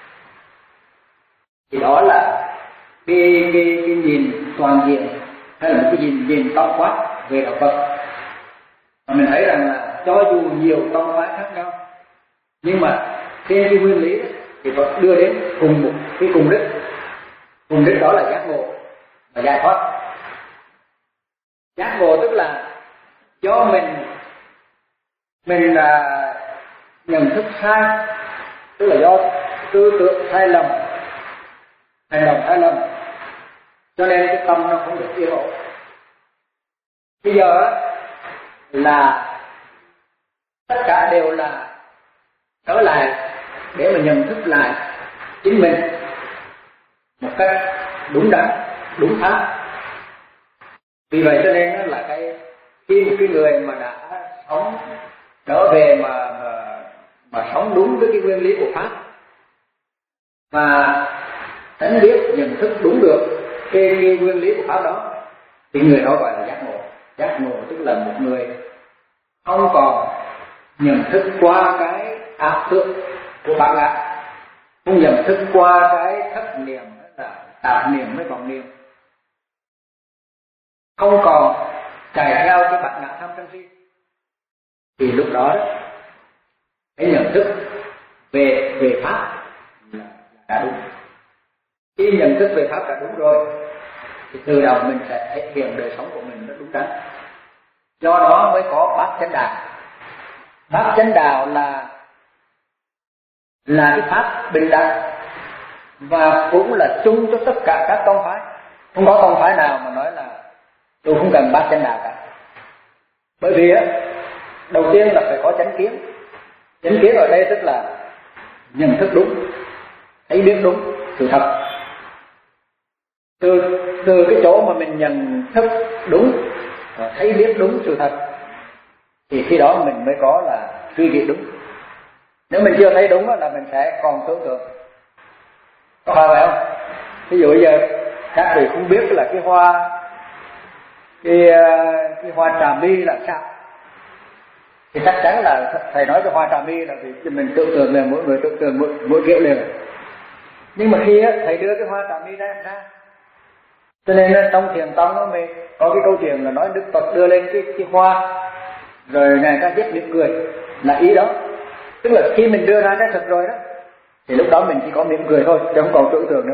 Thì đó là cái, cái, cái nhìn toàn diện, hay là cái nhìn, nhìn tổng quát về đạo Phật. Mà mình thấy rằng là cho dù nhiều tông phái khác nhau, nhưng mà trên cái nguyên lý thì Phật đưa đến cùng một cái cùng đích. Cùng đích đó là giác ngộ và giải thoát. Giác ngộ tức là do mình mình là nhận thức sai, tức là do tư tưởng sai lầm, hành động sai lầm, cho nên cái tâm nó không được yên ổn. Bây giờ là tất cả đều là trở lại để mà nhận thức lại chính mình một cách đúng đắn, đúng pháp. Vì vậy cho nên là cái khi một cái người mà đã sống trở về mà mà, mà sống đúng với cái nguyên lý của pháp và tánh biết nhận thức đúng được cái, cái nguyên lý của pháp đó, thì người đó gọi là giác ngộ. Giác ngộ tức là một người không còn nhận thức qua cái ảo tưởng của bản ngã, không nhận thức qua cái thất niệm là tạp niệm với vọng niệm, không còn chạy theo cái bản ngã tham sân si, thì lúc đó cái nhận thức về về pháp là đã đúng. Khi nhận thức về pháp đã đúng rồi thì từ đầu mình sẽ thể hiện đời sống của mình nó đúng đắn. Do đó mới có bát chánh đạo. Bát chánh đạo là là cái pháp bình đẳng và cũng là chung cho tất cả các tông phái. Không có tông phái nào mà nói là tôi không cần bát chánh đạo cả. Bởi vì á, đầu tiên là phải có chánh kiến. Chánh kiến ở đây tức là nhận thức đúng, thấy biết đúng sự thật. Từ từ cái chỗ mà mình nhận thức đúng, thấy biết đúng sự thật, thì khi đó mình mới có là suy nghĩ đúng. Nếu mình chưa thấy đúng là mình sẽ còn tưởng tượng. Có phải vậy không? Ví dụ bây giờ các vị không biết là cái hoa cái cái hoa trà my là sao, thì chắc chắn là thầy nói cái hoa trà my là vì mình tưởng tượng là mỗi người tưởng tượng mỗi, mỗi kiểu liền. Nhưng mà khi á, thầy đưa cái hoa trà my ra ra cho nên trong thiền tông nó mới có cái câu chuyện là nói Đức Phật đưa lên cái cái hoa rồi ngài ta biết mỉm cười, là ý đó. Tức là khi mình đưa ra cái thực rồi đó thì lúc đó mình chỉ có mỉm cười thôi, chứ không còn tưởng tượng nữa.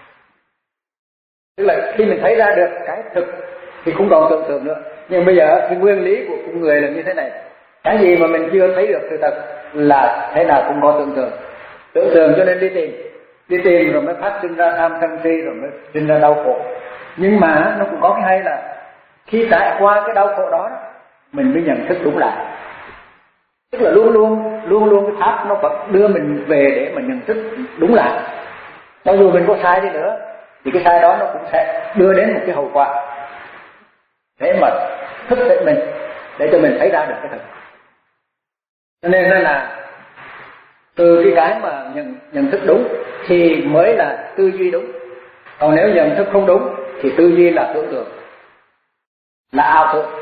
Tức là khi mình thấy ra được cái thực thì không còn tưởng tượng nữa. Nhưng bây giờ cái nguyên lý của con người là như thế này, cái gì mà mình chưa thấy được sự thật là thế nào cũng có tưởng tượng. Tưởng tượng cho nên đi tìm, đi tìm rồi mới phát sinh ra tham sân si, rồi mới sinh ra đau khổ. Nhưng mà nó cũng có cái hay là khi trải qua cái đau khổ đó, mình mới nhận thức đúng lại. Tức là luôn luôn luôn luôn cái pháp nó vẫn đưa mình về để mà nhận thức đúng lại. Cho dù mình có sai đi nữa thì cái sai đó nó cũng sẽ đưa đến một cái hậu quả để mà thức tỉnh mình, để cho mình thấy ra được cái thật. Cho nên là từ cái cái mà nhận, nhận thức đúng thì mới là tư duy đúng. Còn nếu nhận thức không đúng thì tư duy là tưởng tượng, là ảo tưởng.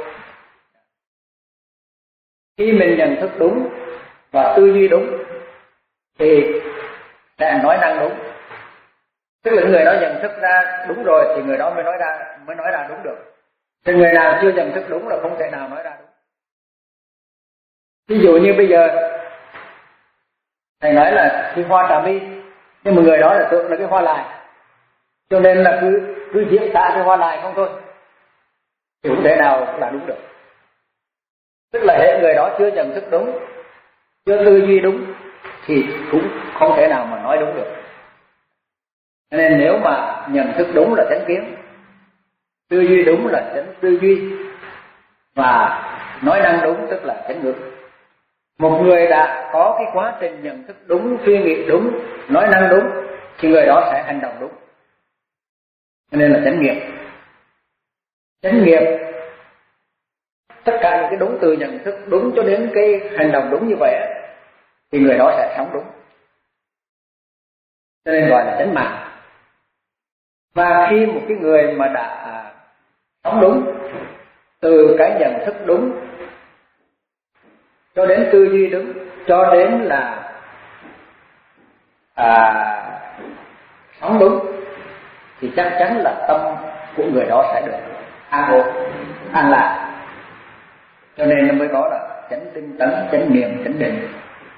Khi mình nhận thức đúng và tư duy đúng thì sẽ nói năng đúng. Tức là người đó nhận thức ra đúng rồi thì người đó mới nói ra mới nói ra đúng được. Thì người nào chưa nhận thức đúng là không thể nào nói ra đúng. Ví dụ như bây giờ thầy nói là cái hoa trà my, nhưng mà người đó là tưởng là cái hoa lại, cho nên là cứ cứ diễn tả cái hoa lại không thôi, thì không thể nào là đúng được. Tức là hệ người đó chưa nhận thức đúng, chưa tư duy đúng thì cũng không thể nào mà nói đúng được. Cho nên nếu mà nhận thức đúng là chánh kiến, tư duy đúng là chánh tư duy, và nói năng đúng tức là chánh ngữ. Một người đã có cái quá trình nhận thức đúng, suy nghĩ đúng, nói năng đúng thì người đó sẽ hành động đúng. Cho nên là chánh nghiệp. Chánh nghiệp tất cả những cái đúng, từ nhận thức đúng cho đến cái hành động đúng như vậy thì người đó sẽ sống đúng. Cho nên gọi là chánh mạng. Và khi một cái người mà đã sống đúng, từ cái nhận thức đúng cho đến tư duy đúng, cho đến là à, sống đúng, thì chắc chắn là tâm của người đó sẽ được an ổn, an lạc. Cho nên nó mới có là chánh tinh tấn, chánh niệm, chánh định.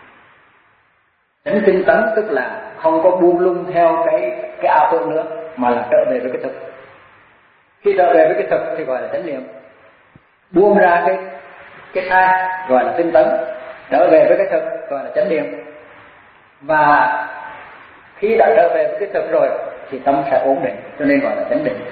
Chánh tinh tấn tức là không có buông lung theo cái cái ảo tưởng nữa, mà là trở về với cái thực. Khi trở về với cái thực thì gọi là chánh niệm. Buông ra cái cái sai gọi là tinh tấn, trở về với cái thực gọi là chánh niệm. Và khi đã trở về với cái thực rồi thì tâm sẽ ổn định, cho nên gọi là chánh định.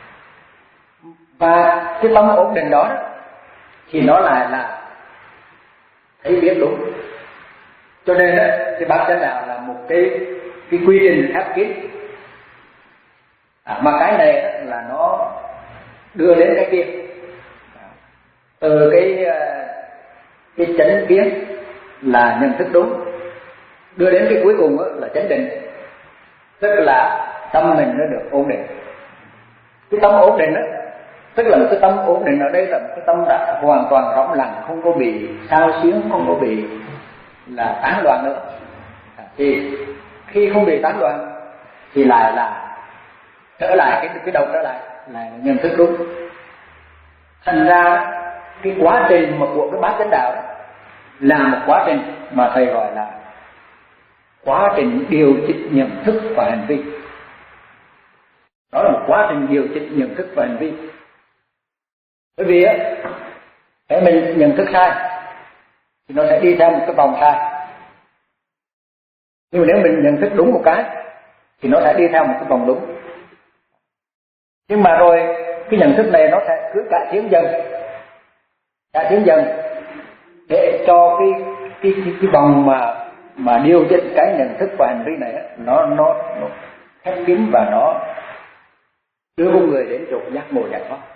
Và cái tâm ổn định đó, đó thì nó lại là thấy biết đúng. Cho nên đó, cái bát chánh đạo là một cái cái quy trình khép kín. À, mà cái này đó là nó đưa đến cái kia. Từ cái cái chánh kiến là nhận thức đúng, đưa đến cái cuối cùng là chánh định, tức là tâm mình nó được ổn định. Cái tâm ổn định đó, tức là một cái tâm ổn định ở đây là một cái tâm đã hoàn toàn rỗng lặng, không có bị xao xuyến, không có bị là tán loạn nữa. Thì khi không bị tán loạn thì lại là trở lại cái cái đầu trở lại là nhận thức đúng. Thành ra cái quá trình mà của cái bát chánh đạo đó là một quá trình mà thầy gọi là quá trình điều chỉnh nhận thức và hành vi. Đó là một quá trình điều chỉnh nhận thức và hành vi. Bởi vì á, nếu mình nhận thức sai thì nó sẽ đi theo một cái vòng sai. Nhưng mà nếu mình nhận thức đúng một cái thì nó sẽ đi theo một cái vòng đúng. Nhưng mà rồi cái nhận thức này nó sẽ cứ cải tiến dần, cải tiến dần để cho cái cái cái, cái vòng mà mà điều chỉnh cái nhận thức và hành vi này nó nó nó khép kín và nó đưa con người đến chỗ giác ngộ giải thoát.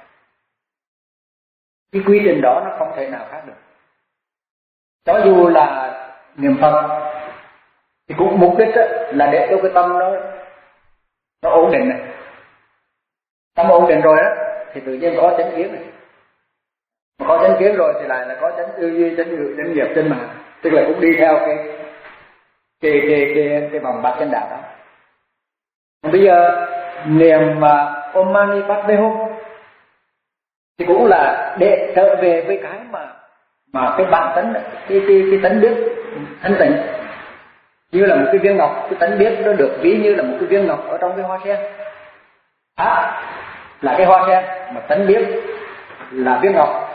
Cái quy trình đó nó không thể nào khác được. Cho dù là niệm Phật thì cũng mục đích là để cho cái tâm nó nó ổn định này. Tâm ổn định rồi đó thì tự nhiên có chánh kiến này. Mà có chánh kiến rồi thì lại là có chánh tư duy, chánh ngữ, chánh nghiệp, chánh mạng. Tức là cũng đi theo cái cái cái cái, cái vòng bát chánh đạo đó. Bây giờ niệm mà Om Mani Padme Hum thì cũng là để trở về với cái mà mà cái bản tánh, cái cái cái tánh biết thanh tịnh, như là một cái viên ngọc. Cái tánh biết nó được ví như là một cái viên ngọc ở trong cái hoa sen. Pháp là cái hoa sen, mà tánh biết là viên ngọc.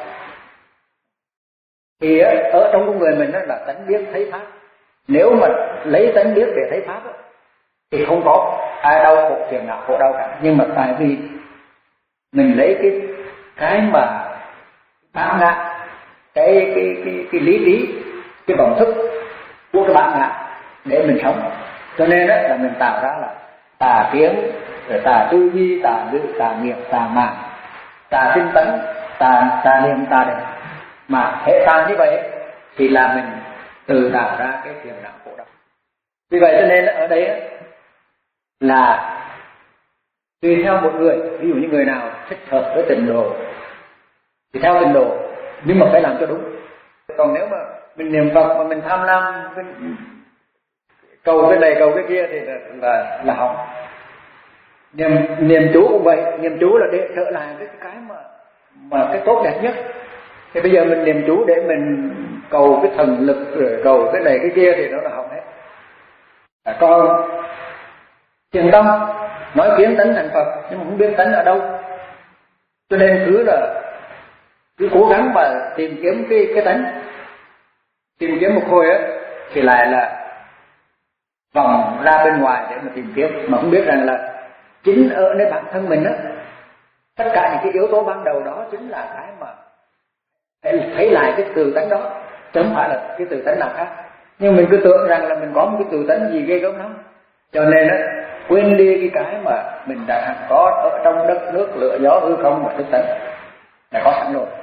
Thì ở trong con người mình đó là tánh biết thấy pháp. Nếu mà lấy tánh biết để thấy pháp đó, thì không có ai đau khổ phiền não khổ đau cả. Nhưng mà tại vì mình lấy cái cái mà bản ngã, cái cái cái cái lý trí, cái vọng thức của cái bản ngã để mình sống, cho nên đó là mình tạo ra là tà kiến, rồi tà tư duy, tà ngữ, tà nghiệp, tà mạng, tà tinh tấn, tà tà niệm, tà định. Mà hệ tà như vậy thì là mình tự tạo ra cái phiền não khổ đau. Vì vậy cho nên ở đây là tùy theo một người. Ví dụ như người nào thích hợp với tịnh độ thì theo tịnh độ, nhưng mà phải làm cho đúng. Còn nếu mà mình niệm Phật mà mình tham lam, mình cầu cái này cầu cái kia thì là là, là hỏng. Niệm niệm chú cũng vậy, niệm chú là để trở lại cái cái mà mà cái tốt đẹp nhất. Thì bây giờ mình niệm chú để mình cầu cái thần lực, rồi cầu cái này cái kia thì nó là hỏng hết. À, còn thiền tâm nói kiến tánh thành Phật, nhưng mà không biết tánh ở đâu, cho nên cứ là cứ cố gắng mà tìm kiếm cái cái tánh, tìm kiếm một hồi á thì lại là vòng ra bên ngoài để mà tìm kiếm, mà không biết rằng là chính ở nơi bản thân mình á, tất cả những cái yếu tố ban đầu đó chính là cái mà thấy lại cái từ tánh đó, chứ không phải là cái từ tánh nào khác. Nhưng mình cứ tưởng rằng là mình có một cái từ tánh gì ghê gớm lắm, cho nên á quên đi cái cái mà mình đã có ở trong đất nước lửa gió hư không và thức tánh đã có sẵn rồi.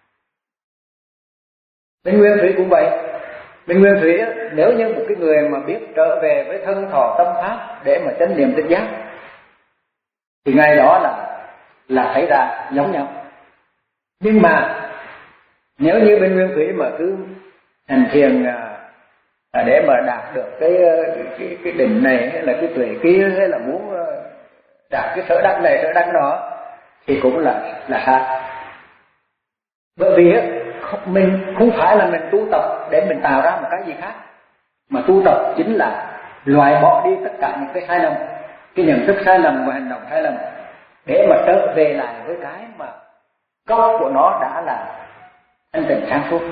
Bên nguyên thủy cũng vậy. Bên nguyên thủy á, nếu như một cái người mà biết trở về với thân thọ tâm pháp để mà chánh niệm tỉnh giác thì ngay đó là là thấy ra giống nhau. Nhưng mà nếu như bên nguyên thủy mà cứ hành thiền à, để mà đạt được cái cái cái đỉnh này hay là cái tuệ kia, hay là muốn đạt cái sở đắc này sở đắc đó thì cũng là là sai. Bởi vì á mình không phải là mình tu tập để mình tạo ra một cái gì khác, mà tu tập chính là loại bỏ đi tất cả những cái sai lầm, cái nhận thức sai lầm và hành động sai lầm, để mà trở về lại với cái mà gốc của nó đã là thanh tịnh sáng suốt.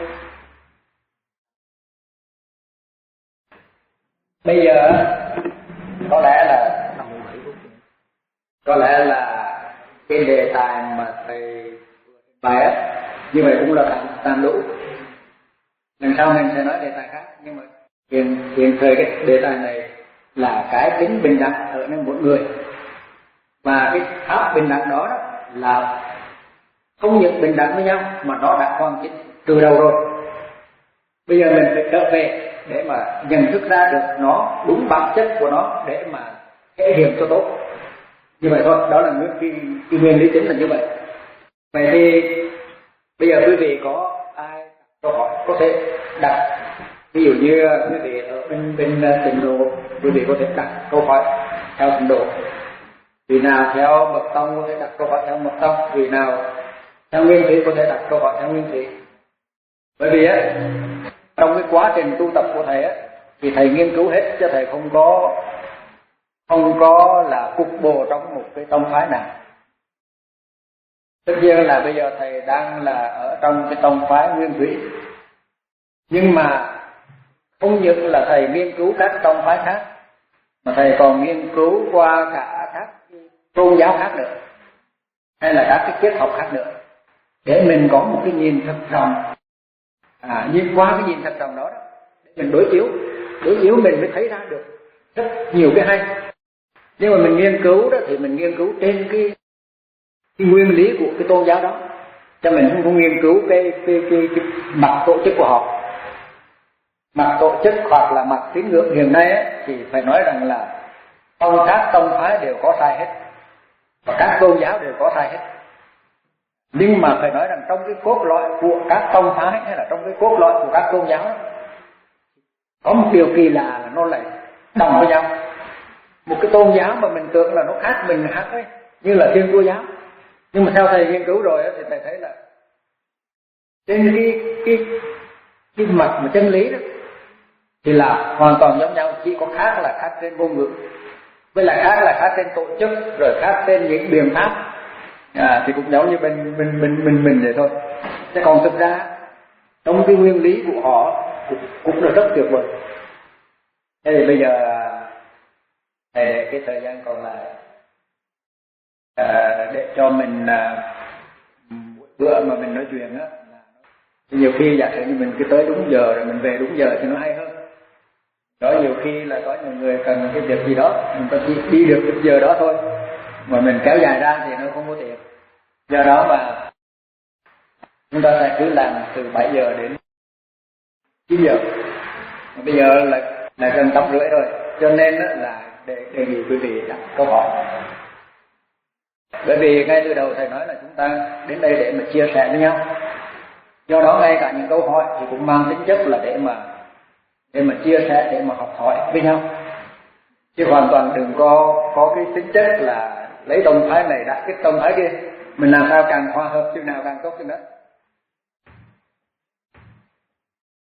Bây giờ có lẽ là có lẽ là cái đề tài mà thầy bài á như vậy cũng là tạm, tạm đủ. Lần sau mình sẽ nói đề tài khác, nhưng mà hiện hiện thời cái đề tài này là cái tính bình đẳng ở nơi mỗi người, và cái pháp bình đẳng đó, đó là không những bình đẳng với nhau mà nó đã hoàn chỉnh từ đầu rồi. Bây giờ mình phải trở về để mà nhận thức ra được nó đúng bản chất của nó để mà thể hiện cho tốt. Như vậy thôi, đó là cái, cái nguyên lý chính là như vậy. Vậy thì bây giờ quý vị có ai câu hỏi có thể đặt, ví dụ như quý vị ở bên bên tịnh độ, quý vị có thể đặt câu hỏi theo tịnh độ, vị nào theo mật tông có thể đặt câu hỏi theo mật tông, vị nào theo nguyên thủy có thể đặt câu hỏi theo nguyên thủy. Bởi vì á trong cái quá trình tu tập của thầy á thì thầy nghiên cứu hết, chứ thầy không có không có là cục bộ trong một cái tông phái nào. Tất nhiên là bây giờ thầy đang là ở trong cái tông phái Nguyên Thủy, nhưng mà không những là thầy nghiên cứu các tông phái khác, mà thầy còn nghiên cứu qua cả các tôn giáo khác nữa, hay là các cái triết học khác nữa, để mình có một cái nhìn thật rộng. À, nhìn qua cái nhìn thật rộng đó, đó để mình đối chiếu, đối chiếu mình mới thấy ra được rất nhiều cái hay. Nhưng mà mình nghiên cứu đó thì mình nghiên cứu trên cái, cái nguyên lý của cái tôn giáo đó, cho mình không có nghiên cứu cái cái cái, cái mặt tổ chức của họ. Mặt tổ chức hoặc là mặt tín ngưỡng hiện nay ấy, thì phải nói rằng là tông các tông phái đều có sai hết, và các tôn giáo đều có sai hết. Nhưng mà phải nói rằng trong cái cốt lõi của các tông phái hay là trong cái cốt lõi của các tôn giáo đó, có một điều kỳ lạ là nó lại đồng với nhau. Một cái tôn giáo mà mình tưởng là nó khác mình khác ấy, như là Thiên Chúa giáo, nhưng mà theo thầy nghiên cứu rồi ấy, thì thầy thấy là trên cái cái cái mặt mà chân lý đó thì là hoàn toàn giống nhau, chỉ có khác là khác trên ngôn ngữ, với lại khác là khác trên tổ chức, rồi khác trên những biện pháp. À, thì cũng giống như mình mình mình mình mình vậy thôi. Chứ còn thực ra trong cái nguyên lý của họ cũng, cũng là rất tuyệt vời. Thế thì bây giờ thầy để cái thời gian còn lại à, để cho mình à, bữa mà mình nói chuyện á, nhiều khi giả sử như mình cứ tới đúng giờ rồi mình về đúng giờ thì nó hay hơn. Đó, nhiều khi là có nhiều người cần cái việc gì đó, mình có chỉ đi được cái giờ đó thôi, mà mình kéo dài ra thì nó không có tiện. Do đó mà chúng ta sẽ cứ làm từ bảy giờ đến chín giờ. Bây giờ là là gần tám rưỡi rồi, cho nên là để đề nghị quý vị đặt câu hỏi. Bởi vì ngay từ đầu thầy nói là chúng ta đến đây để mà chia sẻ với nhau. Do đó ngay cả những câu hỏi thì cũng mang tính chất là để mà để mà chia sẻ, để mà học hỏi với nhau, chứ hoàn toàn đừng có có cái tính chất là lấy tông phái này đặt cái tông phái kia, mình làm sao càng hòa hợp chừng nào càng tốt chừng đó.